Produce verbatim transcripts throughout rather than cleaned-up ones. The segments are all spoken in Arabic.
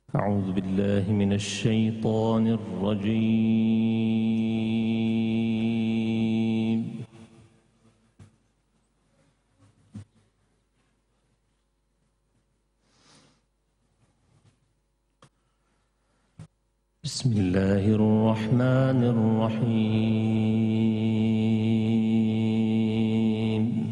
أعوذ بالله من الشيطان الرجيم. بسم الله الرحمن الرحيم.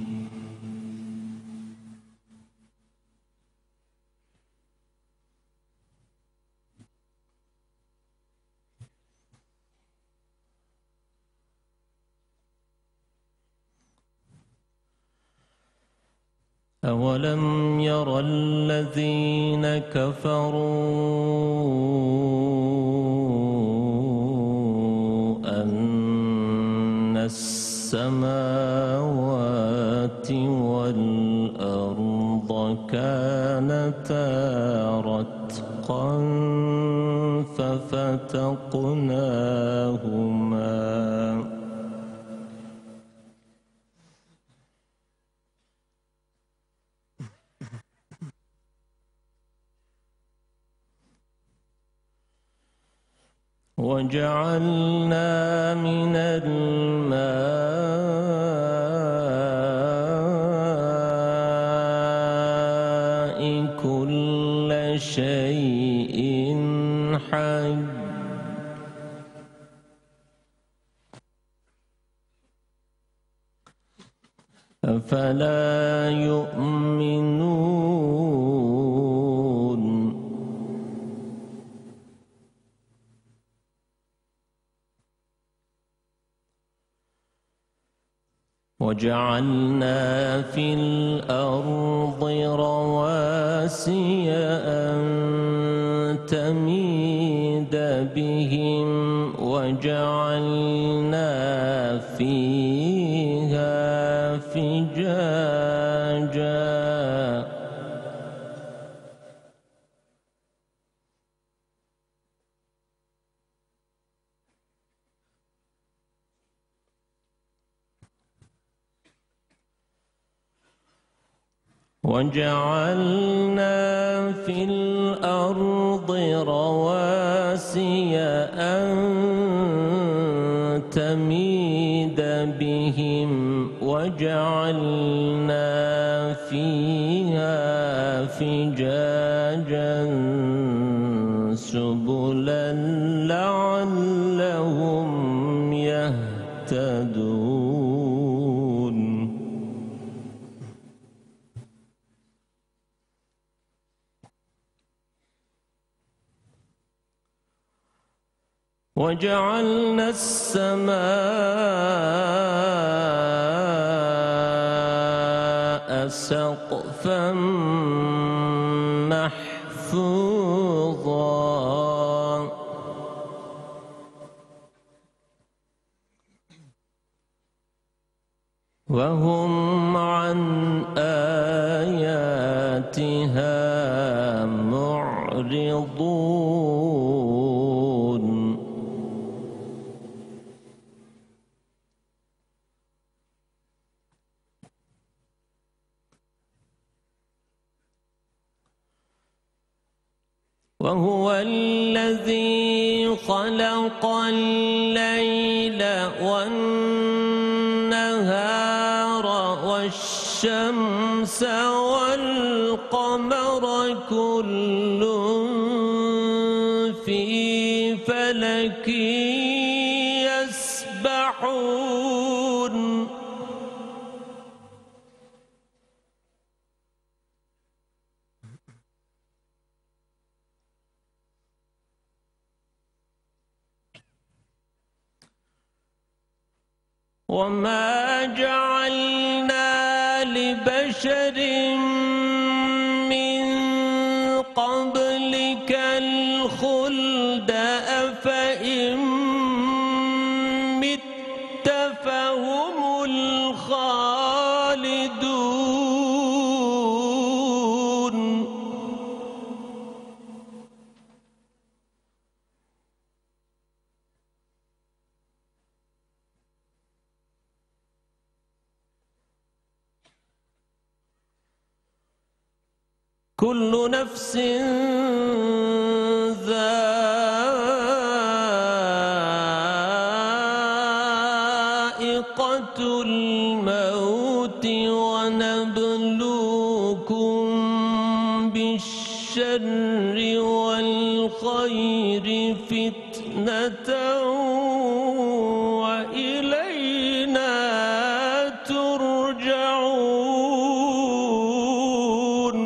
أولم ير الذين كفروا أن السماوات والأرض كانتا رتقا ففتقناهما وجعلنا من الماء كل شيء حي أفلا يؤمنون وجعلنا في الأرض رواسي أن تميد بهم وجعلنا فيها فجاجا وجعلنا في الأرض رواسي أن تميد بهم وجعلنا فيها فجاجا سبلا لعلهم يهتدون وجعلنا السماء سقفا محفوظا وهم عن آياتها معرضون وهو الذي خلق الليل والنهار والشمس والقمر كل في فلك يسبحون وما جعلنا لبشر من قبلك الخلد أفإن مت فهم الخالدون كل نفس ذائقة الموت ونبلوكم بالشر والخير فتنة وإلينا ترجعون.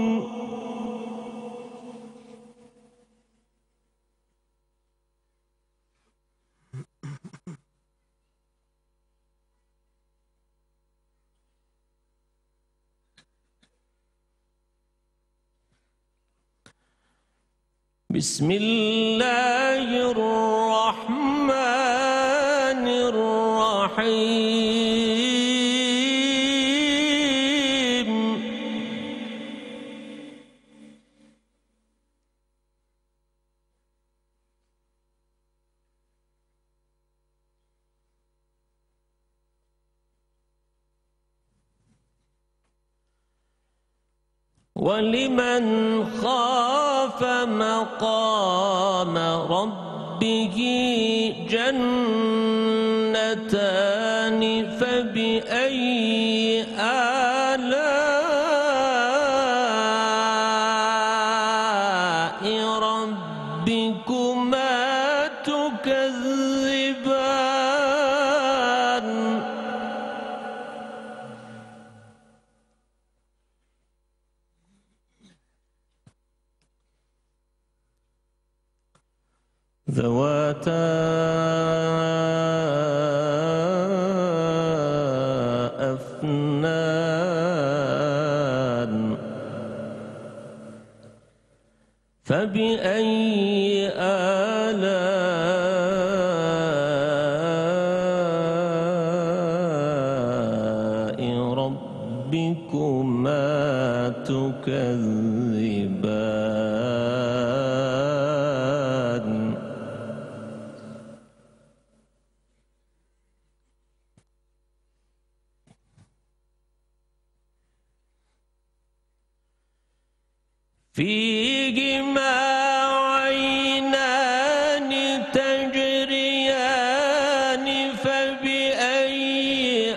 بسم الله الرحمن الرحيم. ولمن خاف مقام ربه جنتان فبأي آلاء ربكما تكذبان. ذواتا أفنان فبأي آلاء ربكما تكذبان. فيهما عينان تجريان فبأي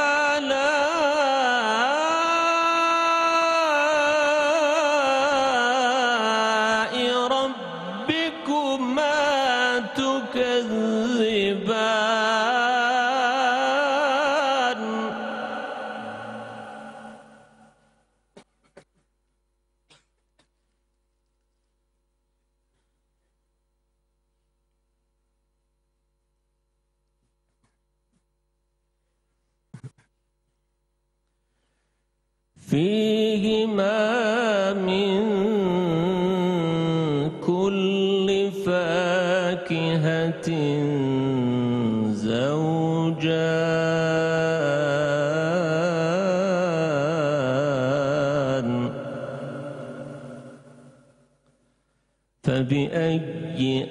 آلاء ربكما تكذبان. فيهما من كل فاكهة زوجان فبأي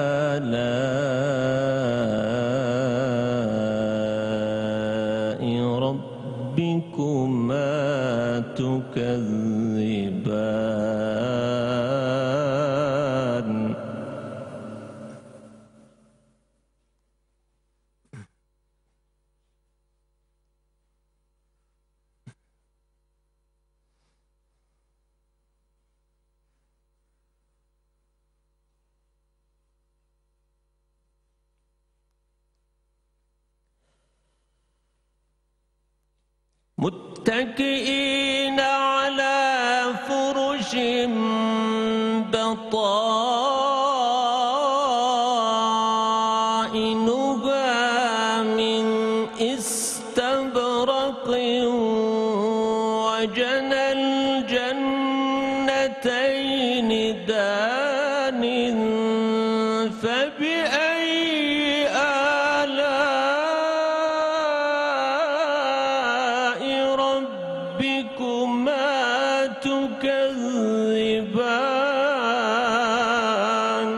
آلاء ربكما تكذبان. متكئين على فرش بطائنها من استبرق وجنى الجنتين دان فبأي آلاء ربكما تكذبان.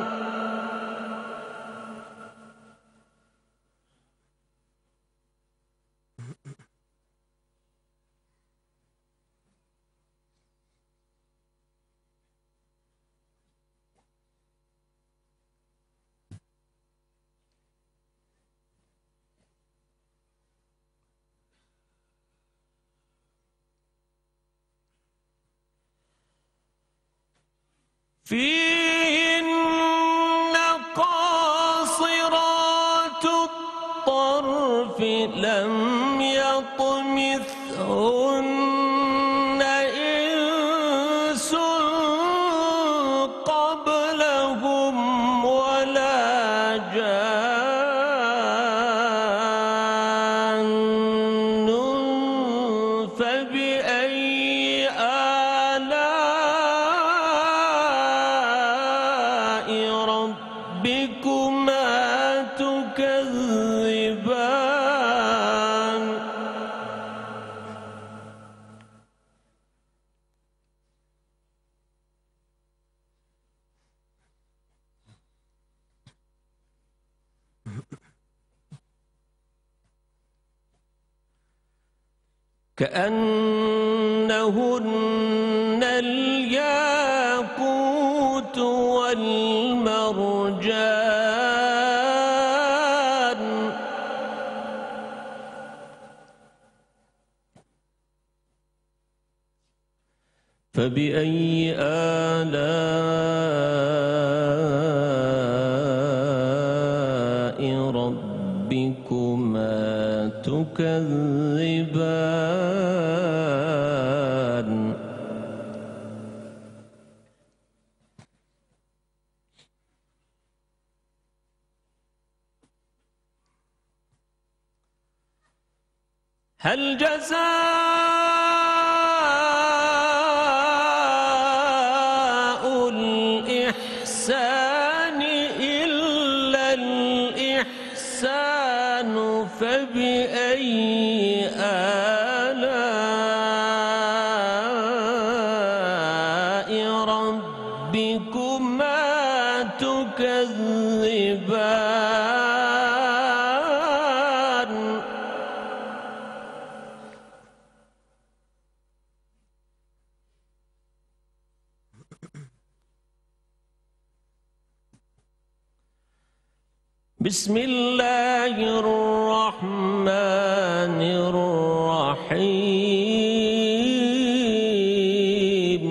فيهن قاصرات الطرف لم يطمثهن إنس قبلهم ولا جان فبأي آلاء ربكما تكذبان كأنهن الياقوت والمرجان فبأي آلاء ربكما تكذبان هل جزاء الإحسان إلا الإحسان فبأي آلاء ربكما تكذبان بسم الله الرحمن الرحيم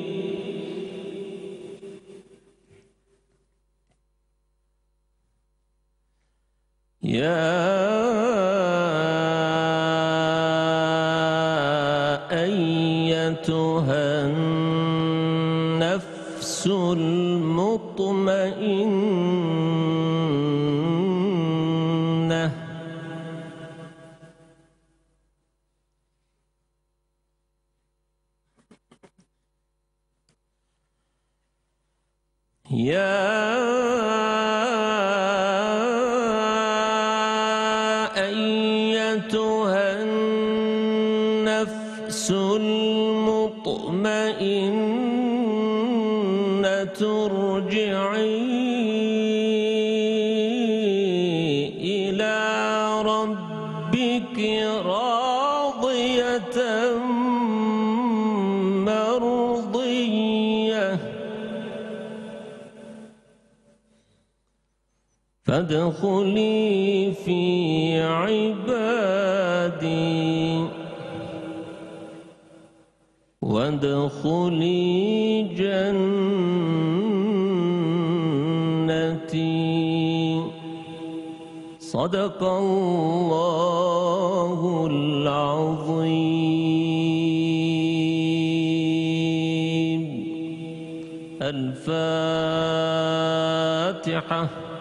يا أيتها النفس المطمئنة يا أيتها النفس المطمئنة ارجعي إلى ربك راضية مرضية فادخلي في عبادي وادخلي جنتي صدق الله العظيم. الفاتحة.